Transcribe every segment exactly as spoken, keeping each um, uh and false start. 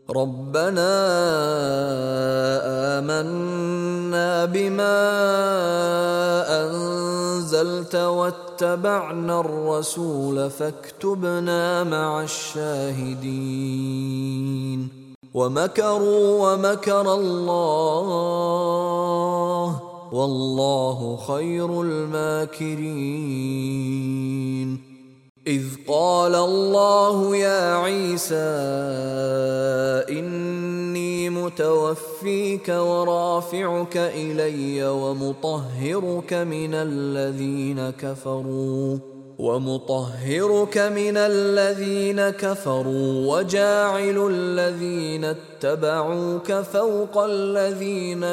ربنا آمنا بما أنزلت واتبعنا الرسول فاكتبنا مع الشاهدين ومكروا ومكر الله والله خير الماكرين إذ قال الله يا عيسى إني متوفيك ورافعك إلي ومطهرك من الذين كفروا ومطهرك من الذين كفروا وجاعل الذين اتبعوك فوق الذين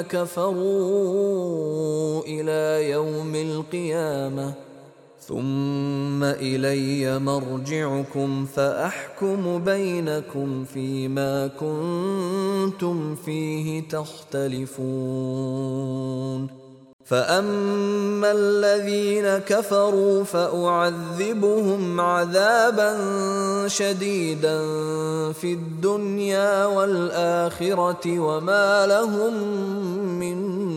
كفروا إلى يوم القيامة ثم إلي مرجعكم فأحكم بينكم فيما كنتم فيه تختلفون فأما الذين كفروا فأعذبهم عذابا شديدا في الدنيا والآخرة وما لهم من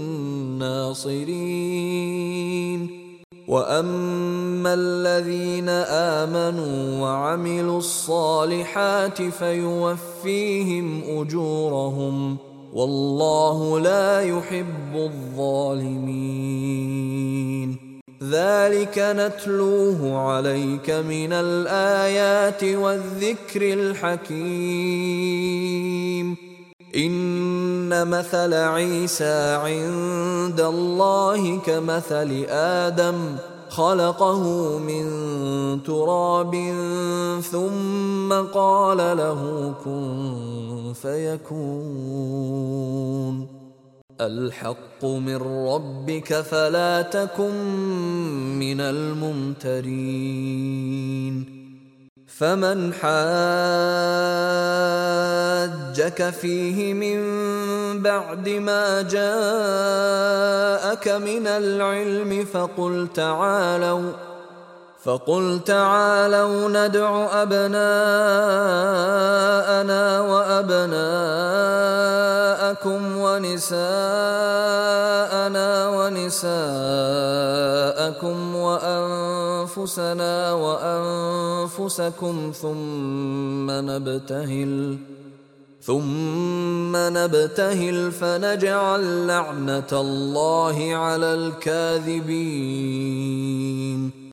ناصرين وأما الذين آمنوا وعملوا الصالحات فيوفيهم أجورهم والله لا يحب الظالمين ذلك نتلوه عليك من الآيات والذكر الحكيم إن مثل عيسى عند الله كمثل آدم خلقه من تراب ثم قال له كن فيكون الحق من ربك فلا تكن من الممترين فمن حاجك فيه من بعد ما جاءك من العلم فقل تعالوا فقل تعالوا ندع أبناءنا وأبناءكم ونساءنا ونساءكم وأنفسنا وأنفسكم ثم نبتهل ثم نبتهل فنجعل لعنة الله على الكاذبين